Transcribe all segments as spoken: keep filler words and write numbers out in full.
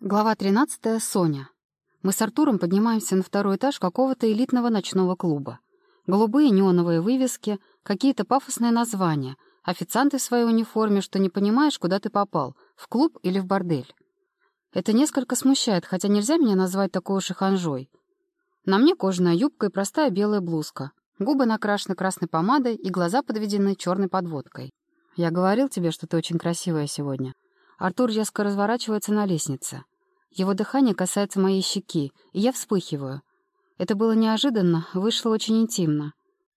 Глава тринадцатая. Соня. Мы с Артуром поднимаемся на второй этаж какого-то элитного ночного клуба. Голубые неоновые вывески, какие-то пафосные названия, официанты в своей униформе, что не понимаешь, куда ты попал, в клуб или в бордель. Это несколько смущает, хотя нельзя меня назвать такой уж и ханжой. На мне кожаная юбка и простая белая блузка, губы накрашены красной помадой и глаза подведены черной подводкой. Я говорил тебе, что ты очень красивая сегодня. Артур резко разворачивается на лестнице. Его дыхание касается моей щеки, и я вспыхиваю. Это было неожиданно, вышло очень интимно.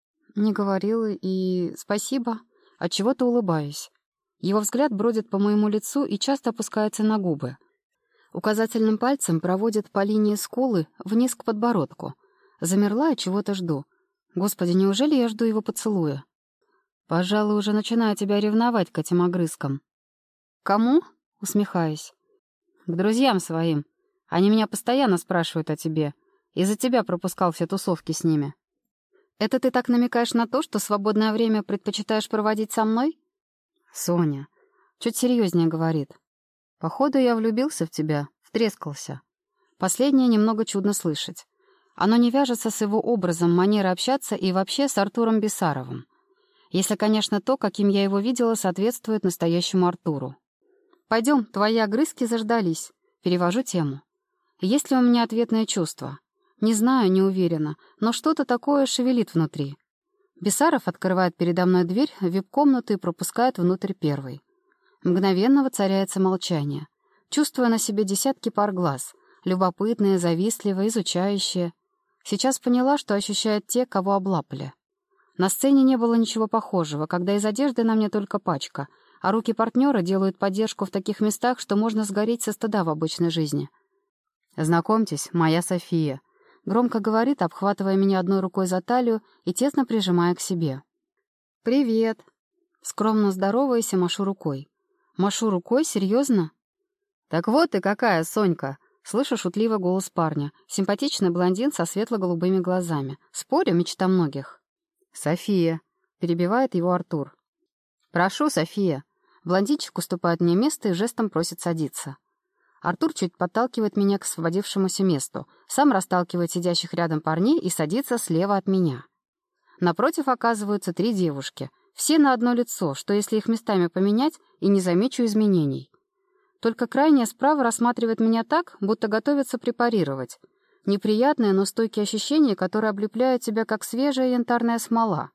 Не говорила и... спасибо. Отчего-то улыбаюсь. Его взгляд бродит по моему лицу и часто опускается на губы. Указательным пальцем проводит по линии скулы вниз к подбородку. Замерла и чего-то жду. Господи, неужели я жду его поцелуя? Пожалуй, уже начинаю тебя ревновать к этим огрызкам. «Кому?» — усмехаясь. «К друзьям своим. Они меня постоянно спрашивают о тебе. Из-за тебя пропускал все тусовки с ними». «Это ты так намекаешь на то, что свободное время предпочитаешь проводить со мной?» «Соня». Чуть серьезнее говорит. «Походу, я влюбился в тебя, втрескался». Последнее немного чудно слышать. Оно не вяжется с его образом, манерой общаться и вообще с Артуром Бесаровым. Если, конечно, то, каким я его видела, соответствует настоящему Артуру. «Пойдем, твои огрызки заждались». Перевожу тему. Есть ли у меня ответное чувство? Не знаю, не уверена, но что-то такое шевелит внутри. Бесаров открывает передо мной дверь в вип-комнату и пропускает внутрь первой. Мгновенно воцаряется молчание. Чувствуя на себе десятки пар глаз, любопытные, завистливые, изучающие. Сейчас поняла, что ощущают те, кого облапали. На сцене не было ничего похожего, когда из одежды на мне только пачка, а руки партнера делают поддержку в таких местах, что можно сгореть со стыда в обычной жизни. «Знакомьтесь, моя София», — громко говорит, обхватывая меня одной рукой за талию и тесно прижимая к себе. «Привет». Скромно здороваясь и машу рукой. «Машу рукой? Серьезно?» «Так вот ты какая, Сонька!» Слышу шутливый голос парня. Симпатичный блондин со светло-голубыми глазами. Спорю, мечта многих. «София», — перебивает его Артур. «Прошу, София». Блондинчик уступает мне место и жестом просит садиться. Артур чуть подталкивает меня к освободившемуся месту, сам расталкивает сидящих рядом парней и садится слева от меня. Напротив оказываются три девушки, все на одно лицо, что если их местами поменять, и не замечу изменений. Только крайняя справа рассматривает меня так, будто готовится препарировать. Неприятное, но стойкие ощущения, которые облепляют тебя, как свежая янтарная смола.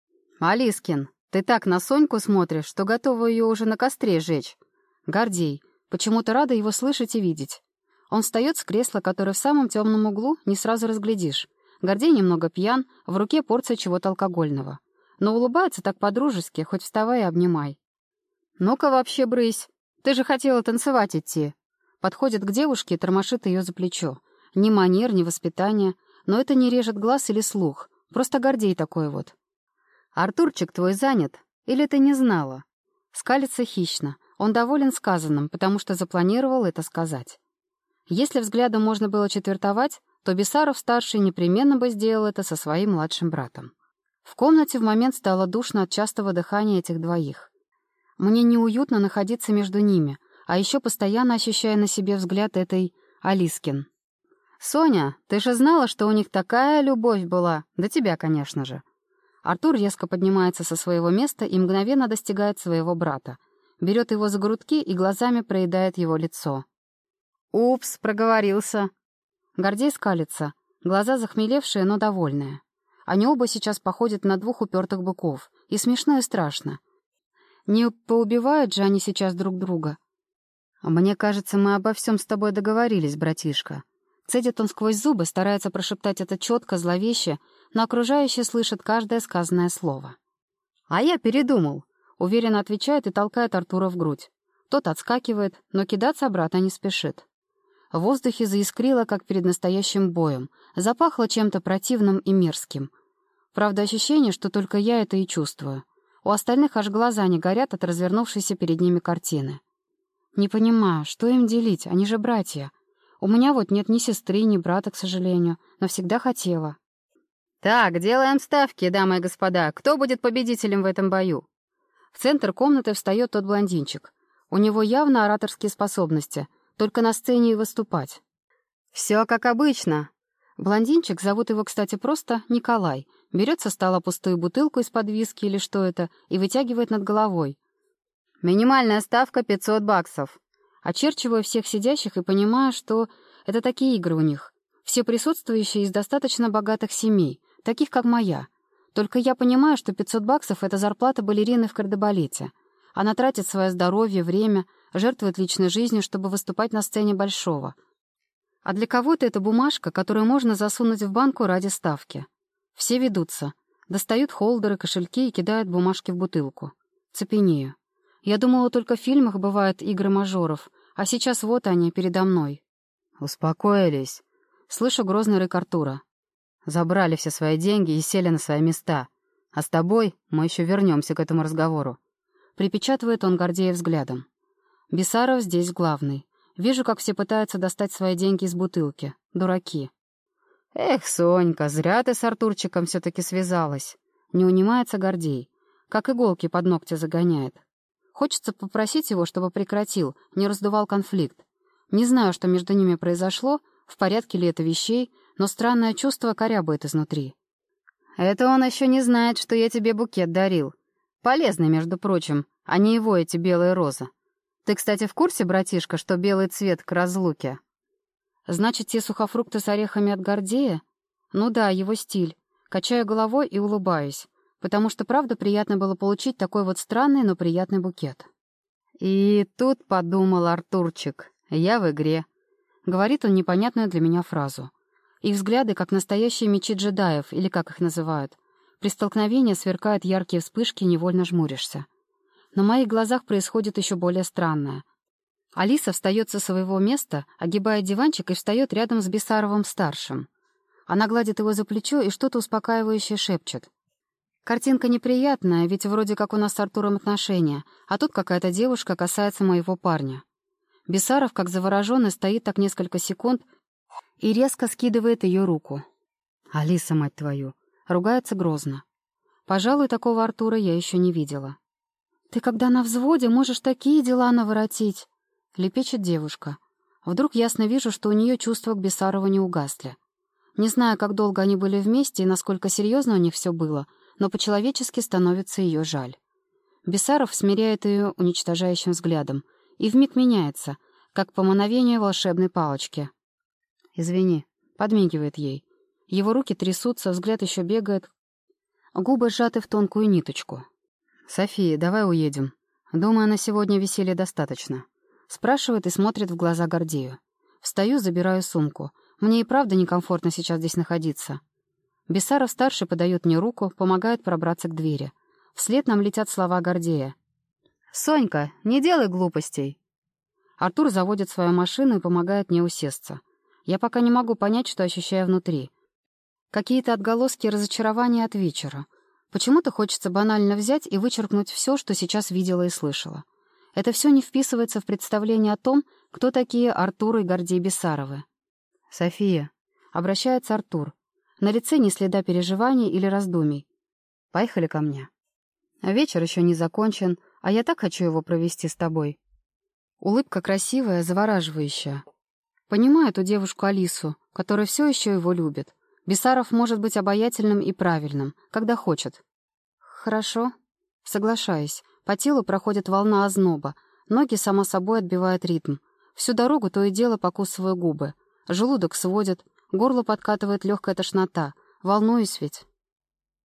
«Алискин, ты так на Соньку смотришь, что готова ее уже на костре жечь». Гордей. Почему-то рада его слышать и видеть. Он встает с кресла, которое в самом темном углу не сразу разглядишь. Гордей немного пьян, в руке порция чего-то алкогольного. Но улыбается так по-дружески, хоть вставай и обнимай. «Ну-ка вообще брысь, ты же хотела танцевать идти». Подходит к девушке и тормошит ее за плечо. Ни манер, ни воспитания, но это не режет глаз или слух. Просто Гордей такой вот. «Артурчик твой занят? Или ты не знала?» Скалится хищно. Он доволен сказанным, потому что запланировал это сказать. Если взглядом можно было четвертовать, то Бесаров-старший непременно бы сделал это со своим младшим братом. В комнате в момент стало душно от частого дыхания этих двоих. Мне неуютно находиться между ними, а еще постоянно ощущая на себе взгляд этой Алискин. «Соня, ты же знала, что у них такая любовь была, до тебя, конечно же». Артур резко поднимается со своего места и мгновенно достигает своего брата. Берет его за грудки и глазами проедает его лицо. «Упс, проговорился». Гордей скалится, глаза захмелевшие, но довольные. Они оба сейчас походят на двух упертых быков, и смешно, и страшно. Не поубивают же они сейчас друг друга. «Мне кажется, мы обо всем с тобой договорились, братишка». Цедит он сквозь зубы, старается прошептать это четко, зловеще, но окружающие слышат каждое сказанное слово. «А я передумал», — уверенно отвечает и толкает Артура в грудь. Тот отскакивает, но кидаться обратно не спешит. В воздухе заискрило, как перед настоящим боем, запахло чем-то противным и мерзким. Правда, ощущение, что только я это и чувствую. У остальных аж глаза не горят от развернувшейся перед ними картины. Не понимаю, что им делить, они же братья. У меня вот нет ни сестры, ни брата, к сожалению, но всегда хотела. «Так, делаем ставки, дамы и господа. Кто будет победителем в этом бою?» В центр комнаты встает тот блондинчик. У него явно ораторские способности. Только на сцене и выступать. Все как обычно. Блондинчик, зовут его, кстати, просто Николай, берет со стола пустую бутылку из-под виски или что это и вытягивает над головой. Минимальная ставка пятьсот баксов. Очерчиваю всех сидящих и понимаю, что это такие игры у них. Все присутствующие из достаточно богатых семей, таких как моя. Только я понимаю, что пятьсот баксов — это зарплата балерины в кардебалете. Она тратит свое здоровье, время, жертвует личной жизнью, чтобы выступать на сцене большого. А для кого-то это бумажка, которую можно засунуть в банку ради ставки. Все ведутся. Достают холдеры, кошельки и кидают бумажки в бутылку. Цепенею. Я думала, только в фильмах бывают игры мажоров, а сейчас вот они, передо мной. «Успокоились», — слышу грозный рык Артура. «Забрали все свои деньги и сели на свои места. А с тобой мы еще вернемся к этому разговору». Припечатывает он Гордея взглядом. Бисаров здесь главный. Вижу, как все пытаются достать свои деньги из бутылки. Дураки. «Эх, Сонька, зря ты с Артурчиком все-таки связалась». Не унимается Гордей. Как иголки под ногти загоняет. Хочется попросить его, чтобы прекратил, не раздувал конфликт. Не знаю, что между ними произошло, в порядке ли это вещей, но странное чувство корябает изнутри. «Это он еще не знает, что я тебе букет дарил. Полезный, между прочим, а не его эти белые розы. Ты, кстати, в курсе, братишка, что белый цвет к разлуке?» «Значит, те сухофрукты с орехами от Гордея? Ну да, его стиль. Качаю головой и улыбаюсь, потому что, правда, приятно было получить такой вот странный, но приятный букет». «И тут подумал Артурчик, я в игре», — говорит он непонятную для меня фразу. Их взгляды, как настоящие мечи джедаев, или как их называют. При столкновении сверкают яркие вспышки, и невольно жмуришься. На моих глазах происходит еще более странное. Алиса встает со своего места, огибает диванчик и встает рядом с Бисаровым-старшим. Она гладит его за плечо и что-то успокаивающее шепчет. Картинка неприятная, ведь вроде как у нас с Артуром отношения, а тут какая-то девушка касается моего парня. Бисаров, как завороженный, стоит так несколько секунд и резко скидывает ее руку. «Алиса, мать твою!» Ругается грозно. Пожалуй, такого Артура я еще не видела. «Ты, когда на взводе, можешь такие дела наворотить!» — лепечет девушка. Вдруг ясно вижу, что у нее чувства к Бисарову не угасли. Не знаю, как долго они были вместе и насколько серьезно у них все было, но по-человечески становится ее жаль. Бисаров смиряет ее уничтожающим взглядом и вмиг меняется, как по мановению волшебной палочки. «Извини», — подмигивает ей. Его руки трясутся, взгляд еще бегает, губы сжаты в тонкую ниточку. «София, давай уедем. Думаю, на сегодня веселья достаточно». Спрашивает и смотрит в глаза Гордею. Встаю, забираю сумку. Мне и правда некомфортно сейчас здесь находиться. Бисаров-старший подает мне руку, помогает пробраться к двери. Вслед нам летят слова Гордея. «Сонька, не делай глупостей!» Артур заводит свою машину и помогает мне усесться. Я пока не могу понять, что ощущаю внутри. Какие-то отголоски разочарования от вечера. Почему-то хочется банально взять и вычеркнуть все, что сейчас видела и слышала. Это все не вписывается в представление о том, кто такие Артур и Гордей Бисаровы. «София», — обращается Артур. На лице ни следа переживаний или раздумий. «Поехали ко мне. Вечер еще не закончен, а я так хочу его провести с тобой». Улыбка красивая, завораживающая. Понимаю эту девушку Алису, которая все еще его любит. Бисаров может быть обаятельным и правильным, когда хочет. «Хорошо». Соглашаюсь. По телу проходит волна озноба. Ноги, само собой, отбивают ритм. Всю дорогу то и дело покусываю губы. Желудок сводит, горло подкатывает легкая тошнота. Волнуюсь ведь.